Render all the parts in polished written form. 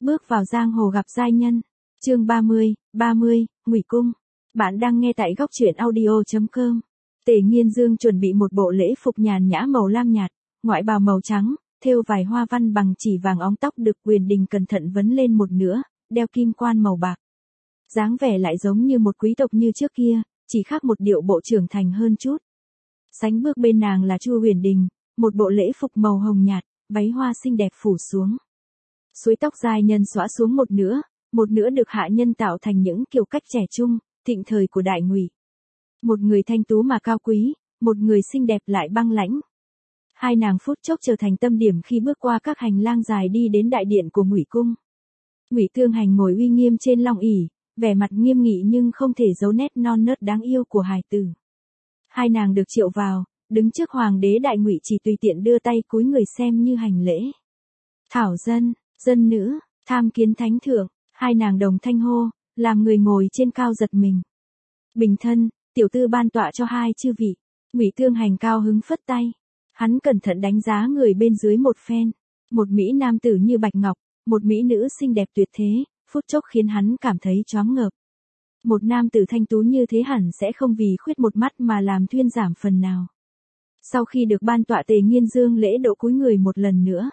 Bước vào giang hồ gặp giai nhân. Chương 30, Ngụy Cung. Bạn đang nghe tại góc truyện audio.com. Tề Nghiên Dương chuẩn bị một bộ lễ phục nhàn nhã màu lam nhạt, ngoại bào màu trắng, thêu vài hoa văn bằng chỉ vàng óng, tóc được Quyền Đình cẩn thận vấn lên một nửa, đeo kim quan màu bạc. Dáng vẻ lại giống như một quý tộc như trước kia, chỉ khác một điệu bộ trưởng thành hơn chút. Sánh bước bên nàng là Chu Huyền Đình, một bộ lễ phục màu hồng nhạt, váy hoa xinh đẹp phủ xuống. Suối tóc dài nhân xõa xuống một nửa được hạ nhân tạo thành những kiểu cách trẻ trung, thịnh thời của Đại Ngụy. Một người thanh tú mà cao quý, một người xinh đẹp lại băng lãnh. Hai nàng phút chốc trở thành tâm điểm khi bước qua các hành lang dài đi đến đại điện của Ngụy Cung. Ngụy Thương Hành ngồi uy nghiêm trên long ỷ, vẻ mặt nghiêm nghị nhưng không thể giấu nét non nớt đáng yêu của hài tử. Hai nàng được triệu vào, đứng trước hoàng đế Đại Ngụy chỉ tùy tiện đưa tay cúi người xem như hành lễ. Thảo dân, dân nữ, tham kiến thánh thượng, hai nàng đồng thanh hô, làm người ngồi trên cao giật mình. Bình thân, tiểu tư ban tọa cho hai chư vị. Ngụy Thương Hành cao hứng phất tay. Hắn cẩn thận đánh giá người bên dưới một phen. Một mỹ nam tử như bạch ngọc, một mỹ nữ xinh đẹp tuyệt thế, phút chốc khiến hắn cảm thấy choáng ngợp. Một nam tử thanh tú như thế hẳn sẽ không vì khuyết một mắt mà làm thuyên giảm phần nào. Sau khi được ban tọa, Tề Nghiên Dương lễ độ cúi người một lần nữa.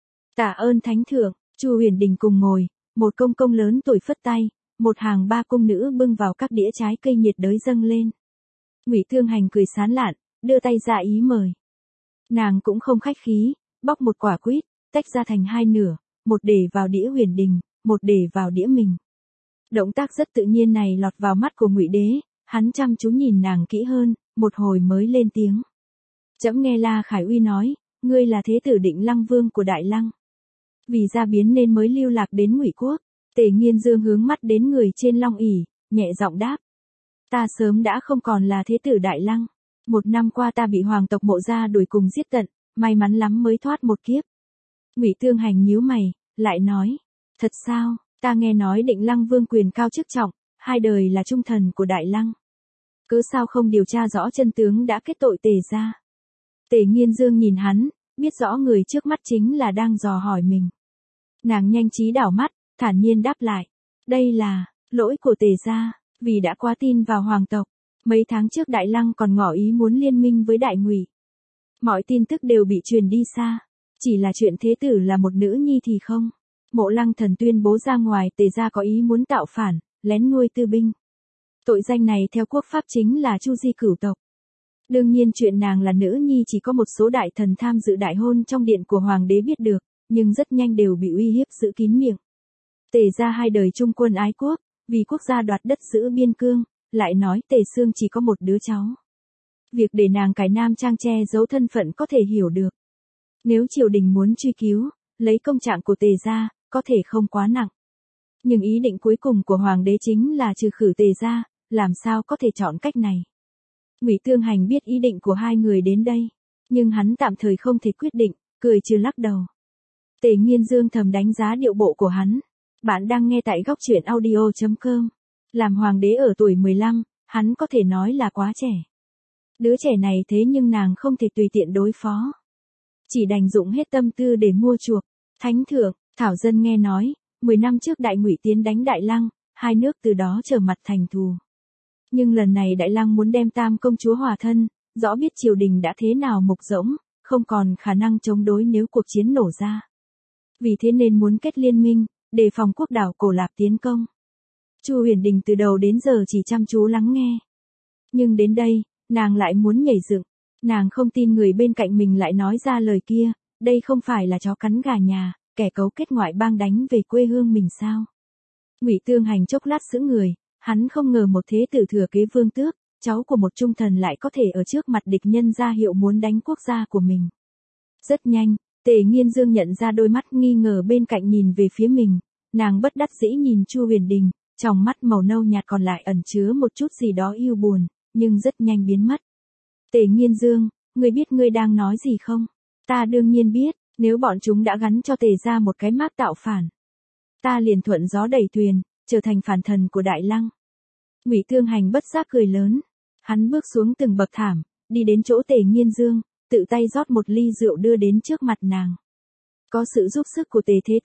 Tạ ơn thánh thượng. Chu Huyền Đình cùng ngồi, một công công lớn tuổi phất tay, một hàng ba cung nữ bưng vào các đĩa trái cây nhiệt đới dâng lên. Ngụy Thương Hành cười sán lạn, đưa tay ra ý mời. Nàng cũng không khách khí, bóc một quả quýt, tách ra thành hai nửa, một để vào đĩa Huyền Đình, một để vào đĩa mình. Động tác rất tự nhiên này lọt vào mắt của Ngụy Đế, hắn chăm chú nhìn nàng kỹ hơn, một hồi mới lên tiếng. Trẫm nghe La Khải Uy nói, ngươi là thế tử Định Lăng Vương của Đại Lăng. Vì gia biến nên mới lưu lạc đến Ngụy Quốc. Tề Nghiên Dương hướng mắt đến người trên long ỷ, nhẹ giọng đáp. Ta sớm đã không còn là thế tử Đại Lăng. Một năm qua ta bị hoàng tộc Mộ gia đuổi cùng giết tận, may mắn lắm mới thoát một kiếp. Ngụy Thương Hành nhíu mày, lại nói. Thật sao, ta nghe nói Định Lăng Vương quyền cao chức trọng, hai đời là trung thần của Đại Lăng. Cớ sao không điều tra rõ chân tướng đã kết tội Tề gia? Tề Nghiên Dương nhìn hắn, biết rõ người trước mắt chính là đang dò hỏi mình. Nàng nhanh trí đảo mắt, thản nhiên đáp lại. Đây là lỗi của Tề gia, vì đã quá tin vào hoàng tộc. Mấy tháng trước Đại Lăng còn ngỏ ý muốn liên minh với Đại Ngụy. Mọi tin tức đều bị truyền đi xa. Chỉ là chuyện thế tử là một nữ nhi thì không. Mộ Lăng Thần tuyên bố ra ngoài Tề gia có ý muốn tạo phản, lén nuôi tư binh. Tội danh này theo quốc pháp chính là chu di cửu tộc. Đương nhiên chuyện nàng là nữ nhi chỉ có một số đại thần tham dự đại hôn trong điện của hoàng đế biết được, nhưng rất nhanh đều bị uy hiếp giữ kín miệng. Tề gia hai đời trung quân ái quốc, vì quốc gia đoạt đất giữ biên cương, lại nói Tề Xương chỉ có một đứa cháu. Việc để nàng cải nam trang che giấu thân phận có thể hiểu được. Nếu triều đình muốn truy cứu, lấy công trạng của Tề gia, có thể không quá nặng. Nhưng ý định cuối cùng của hoàng đế chính là trừ khử Tề gia, làm sao có thể chọn cách này. Ngụy Thương Hành biết ý định của hai người đến đây, nhưng hắn tạm thời không thể quyết định, cười trừ lắc đầu. Tề Nghiên Dương thầm đánh giá điệu bộ của hắn. Bạn đang nghe tại góc truyện audio.com. Làm hoàng đế ở tuổi 15, hắn có thể nói là quá trẻ. Đứa trẻ này thế nhưng nàng không thể tùy tiện đối phó. Chỉ đành dụng hết tâm tư để mua chuộc. Thánh thượng, thảo dân nghe nói, 10 năm trước Đại Ngụy tiến đánh Đại Lăng, hai nước từ đó trở mặt thành thù. Nhưng lần này Đại Lăng muốn đem Tam công chúa hòa thân, rõ biết triều đình đã thế nào mục rỗng, không còn khả năng chống đối nếu cuộc chiến nổ ra. Vì thế nên muốn kết liên minh, đề phòng quốc đảo Cổ Lạp tiến công. Chu Huyền Đình từ đầu đến giờ chỉ chăm chú lắng nghe. Nhưng đến đây, nàng lại muốn nhảy dựng. Nàng không tin người bên cạnh mình lại nói ra lời kia, đây không phải là chó cắn gà nhà, kẻ cấu kết ngoại bang đánh về quê hương mình sao? Ngụy Thương Hành chốc lát sững người, hắn không ngờ một thế tử thừa kế vương tước, cháu của một trung thần lại có thể ở trước mặt địch nhân ra hiệu muốn đánh quốc gia của mình. Rất nhanh, Tề Nghiên Dương nhận ra đôi mắt nghi ngờ bên cạnh nhìn về phía mình, nàng bất đắc dĩ nhìn Chu Huyền Đình, trong mắt màu nâu nhạt còn lại ẩn chứa một chút gì đó yêu buồn, nhưng rất nhanh biến mất. Tề Nghiên Dương, ngươi biết ngươi đang nói gì không? Ta đương nhiên biết, nếu bọn chúng đã gắn cho Tề gia một cái mác tạo phản, ta liền thuận gió đẩy thuyền, trở thành phản thần của Đại Lăng. Ngụy Thương Hành bất giác cười lớn, hắn bước xuống từng bậc thảm, đi đến chỗ Tề Nghiên Dương, tự tay rót một ly rượu đưa đến trước mặt nàng. Có sự giúp sức của Tề thế tử,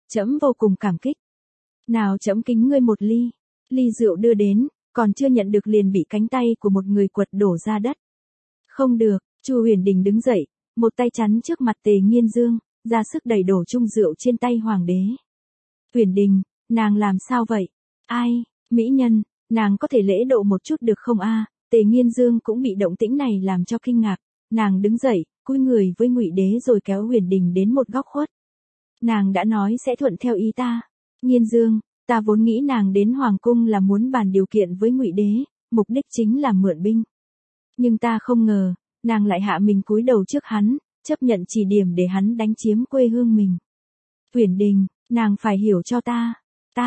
trẫm vô cùng cảm kích. Nào trẫm kính ngươi một ly. Ly rượu đưa đến, còn chưa nhận được liền bị cánh tay của một người quật đổ ra đất. Không được, Chu Huyền Đình đứng dậy, một tay chắn trước mặt Tề Nghiên Dương, ra sức đẩy đổ chung rượu trên tay hoàng đế. Huyền Đình, nàng làm sao vậy? Ai, mỹ nhân, nàng có thể lễ độ một chút được không a? Tề Nghiên Dương cũng bị động tĩnh này làm cho kinh ngạc, nàng đứng dậy, cúi người với Ngụy Đế rồi kéo Huyền Đình đến một góc khuất. Nàng đã nói sẽ thuận theo ý ta. Nghiên Dương, ta vốn nghĩ nàng đến hoàng cung là muốn bàn điều kiện với Ngụy Đế, mục đích chính là mượn binh. Nhưng ta không ngờ, nàng lại hạ mình cúi đầu trước hắn, chấp nhận chỉ điểm để hắn đánh chiếm quê hương mình. Huyền Đình, nàng phải hiểu cho ta.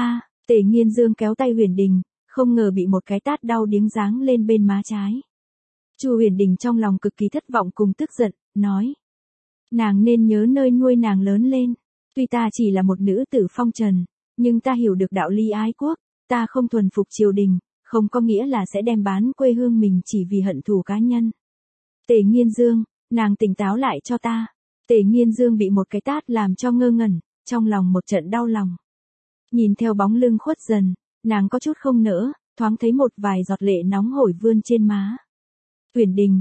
Tề Nghiên Dương kéo tay Huyền Đình, không ngờ bị một cái tát đau điếng giáng lên bên má trái. Chu Huyền Đình trong lòng cực kỳ thất vọng cùng tức giận, nói. Nàng nên nhớ nơi nuôi nàng lớn lên. Tuy ta chỉ là một nữ tử phong trần, nhưng ta hiểu được đạo lý ái quốc, ta không thuần phục triều đình, không có nghĩa là sẽ đem bán quê hương mình chỉ vì hận thù cá nhân. Tề Nghiên Dương, nàng tỉnh táo lại cho ta. Tề Nghiên Dương bị một cái tát làm cho ngơ ngẩn, trong lòng một trận đau lòng. Nhìn theo bóng lưng khuất dần, nàng có chút không nỡ, thoáng thấy một vài giọt lệ nóng hổi vươn trên má. Huyền Đình,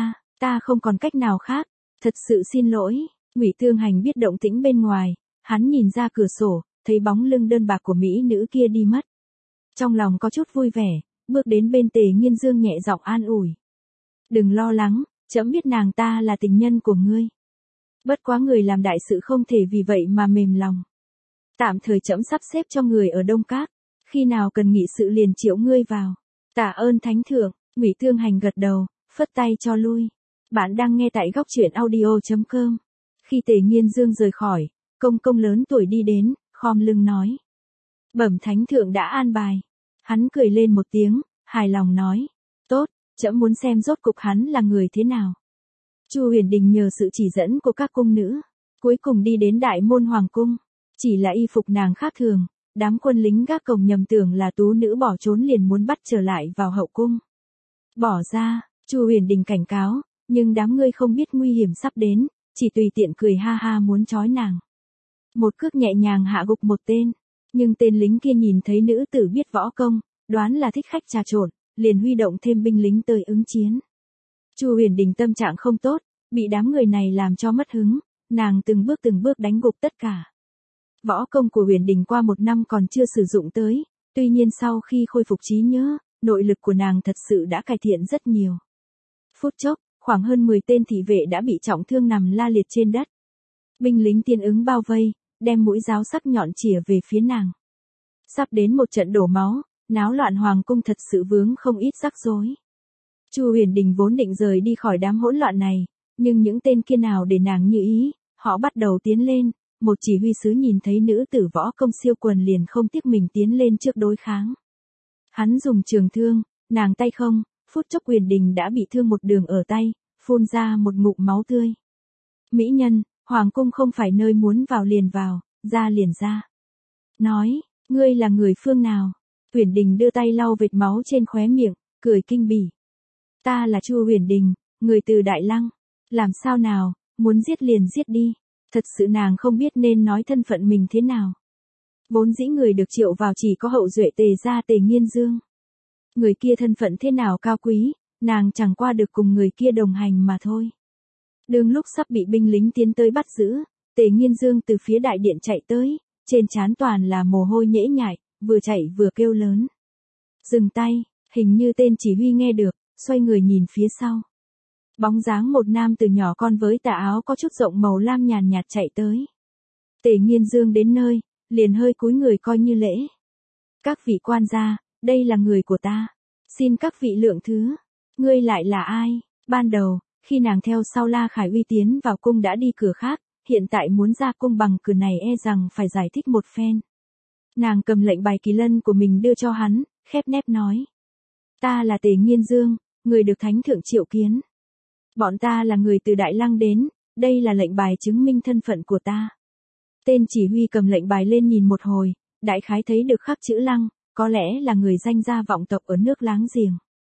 ta không còn cách nào khác, thật sự xin lỗi. Ngụy Thương Hành biết động tĩnh bên ngoài, hắn nhìn ra cửa sổ, thấy bóng lưng đơn bạc của mỹ nữ kia đi mất. Trong lòng có chút vui vẻ, bước đến bên Tề Nghiên Dương nhẹ giọng an ủi. Đừng lo lắng, trẫm biết nàng ta là tình nhân của ngươi. Bất quá người làm đại sự không thể vì vậy mà mềm lòng. Tạm thời trẫm sắp xếp cho người ở Đông Các, khi nào cần nghị sự liền triệu ngươi vào. Tạ ơn thánh thượng. Ngụy Thương Hành gật đầu, phất tay cho lui. Bạn đang nghe tại góc truyện audio.com. Khi Tề Nghiên Dương rời khỏi, công lớn tuổi đi đến, khom lưng nói. Bẩm thánh thượng đã an bài. Hắn cười lên một tiếng, hài lòng nói. Tốt, trẫm muốn xem rốt cục hắn là người thế nào. Chu Huyền Đình nhờ sự chỉ dẫn của các cung nữ, cuối cùng đi đến đại môn hoàng cung. Chỉ là y phục nàng khác thường, đám quân lính gác cổng nhầm tưởng là tú nữ bỏ trốn liền muốn bắt trở lại vào hậu cung. Bỏ ra, Chu Huyền Đình cảnh cáo, nhưng đám ngươi không biết nguy hiểm sắp đến, chỉ tùy tiện cười ha ha muốn trói nàng. Một cước nhẹ nhàng hạ gục một tên, nhưng tên lính kia nhìn thấy nữ tử biết võ công, đoán là thích khách trà trộn, liền huy động thêm binh lính tới ứng chiến. Chu Huyền Đình tâm trạng không tốt, bị đám người này làm cho mất hứng, nàng từng bước đánh gục tất cả. Võ công của Huyền Đình qua một năm còn chưa sử dụng tới, tuy nhiên sau khi khôi phục trí nhớ, nội lực của nàng thật sự đã cải thiện rất nhiều. Phút chốc, khoảng hơn 10 tên thị vệ đã bị trọng thương nằm la liệt trên đất. Binh lính tiên ứng bao vây, đem mũi giáo sắc nhọn chĩa về phía nàng. Sắp đến một trận đổ máu, náo loạn hoàng cung thật sự vướng không ít rắc rối. Chu Huyền Đình vốn định rời đi khỏi đám hỗn loạn này, nhưng những tên kia nào để nàng như ý, họ bắt đầu tiến lên. Một chỉ huy sứ nhìn thấy nữ tử võ công siêu quần liền không tiếc mình tiến lên trước đối kháng. Hắn dùng trường thương, nàng tay không, phút chốc Huyền Đình đã bị thương một đường ở tay, phun ra một ngụm máu tươi. Mỹ nhân, hoàng cung không phải nơi muốn vào liền vào, ra liền ra. Nói, ngươi là người phương nào? Huyền Đình đưa tay lau vệt máu trên khóe miệng, cười kinh bỉ. Ta là Chu Huyền Đình, người từ Đại Lăng. Làm sao nào, muốn giết liền giết đi. Thật sự nàng không biết nên nói thân phận mình thế nào. Vốn dĩ người được triệu vào chỉ có hậu duệ Tề gia Tề Nghiên Dương. Người kia thân phận thế nào cao quý, nàng chẳng qua được cùng người kia đồng hành mà thôi. Đương lúc sắp bị binh lính tiến tới bắt giữ, Tề Nghiên Dương từ phía đại điện chạy tới, trên trán toàn là mồ hôi nhễ nhại, vừa chạy vừa kêu lớn. Dừng tay, hình như tên chỉ huy nghe được, xoay người nhìn phía sau. Bóng dáng một nam từ nhỏ con với tà áo có chút rộng màu lam nhàn nhạt chạy tới. Tề Nghiên Dương đến nơi, liền hơi cúi người coi như lễ. Các vị quan gia, đây là người của ta. Xin các vị lượng thứ. Ngươi lại là ai? Ban đầu, khi nàng theo sau La Khải Uy tiến vào cung đã đi cửa khác, hiện tại muốn ra cung bằng cửa này e rằng phải giải thích một phen. Nàng cầm lệnh bài kỳ lân của mình đưa cho hắn, khép nép nói. Ta là Tề Nghiên Dương, người được thánh thượng triệu kiến. Bọn ta là người từ Đại Lăng đến, đây là lệnh bài chứng minh thân phận của ta. Tên chỉ huy cầm lệnh bài lên nhìn một hồi, đại khái thấy được khắc chữ Lăng, có lẽ là người danh gia vọng tộc ở nước láng giềng.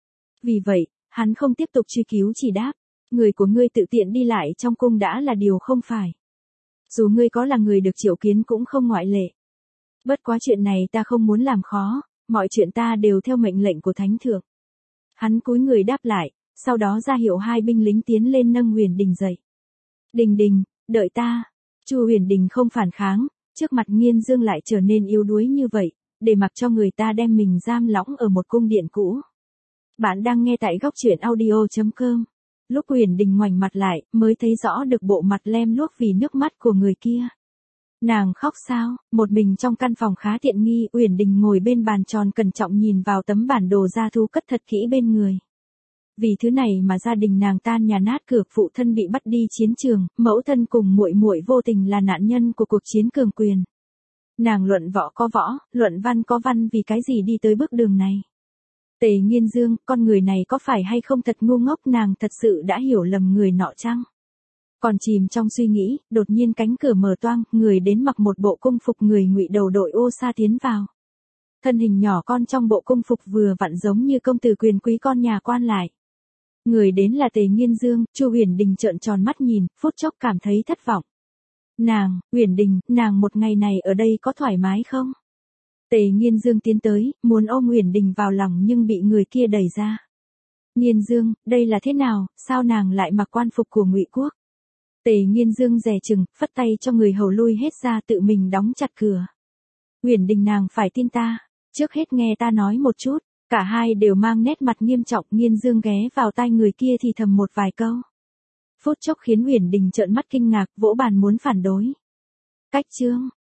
Vì vậy, hắn không tiếp tục truy cứu chỉ đáp, người của ngươi tự tiện đi lại trong cung đã là điều không phải. Dù ngươi có là người được triệu kiến cũng không ngoại lệ. Bất quá chuyện này ta không muốn làm khó, mọi chuyện ta đều theo mệnh lệnh của thánh thượng. Hắn cúi người đáp lại, sau đó ra hiệu hai binh lính tiến lên nâng Huyền Đình dậy. Đình Đình, đợi ta. Chu Huyền Đình không phản kháng, trước mặt Nghiên Dương lại trở nên yếu đuối như vậy, để mặc cho người ta đem mình giam lỏng ở một cung điện cũ. Bạn đang nghe tại góc truyện audio.com. Lúc Huyền Đình ngoảnh mặt lại, mới thấy rõ được bộ mặt lem luốc vì nước mắt của người kia. Nàng khóc sao? Một mình trong căn phòng khá tiện nghi, Huyền Đình ngồi bên bàn tròn cẩn trọng nhìn vào tấm bản đồ gia thu cất thật kỹ bên người. Vì thứ này mà gia đình nàng tan nhà nát cửa, phụ thân bị bắt đi chiến trường, mẫu thân cùng muội muội vô tình là nạn nhân của cuộc chiến cường quyền. Nàng luận võ có võ, luận văn có văn, vì cái gì đi tới bước đường này? Tề Nghiên Dương, con người này có phải hay không thật ngu ngốc, nàng thật sự đã hiểu lầm người nọ chăng? Còn chìm trong suy nghĩ, đột nhiên cánh cửa mở toang, người đến mặc một bộ cung phục người Ngụy đầu đội ô sa tiến vào. Thân hình nhỏ con trong bộ cung phục vừa vặn giống như công tử quyền quý con nhà quan lại. Người đến là Tề Nghiên Dương, Chu Huyền Đình trợn tròn mắt nhìn, phút chốc cảm thấy thất vọng. Nàng, Huyền Đình, nàng một ngày này ở đây có thoải mái không? Tề Nghiên Dương tiến tới, muốn ôm Huyền Đình vào lòng nhưng bị người kia đẩy ra. Nghiên Dương, đây là thế nào, sao nàng lại mặc quan phục của Ngụy quốc? Tề Nghiên Dương dè chừng, phất tay cho người hầu lui hết ra, tự mình đóng chặt cửa. Huyền Đình, nàng phải tin ta, trước hết nghe ta nói một chút. Cả hai đều mang nét mặt nghiêm trọng, Nghiên Dương ghé vào tai người kia thì thầm một vài câu. Phút chốc khiến Huyền Đình trợn mắt kinh ngạc, vỗ bàn muốn phản đối. Cách chương,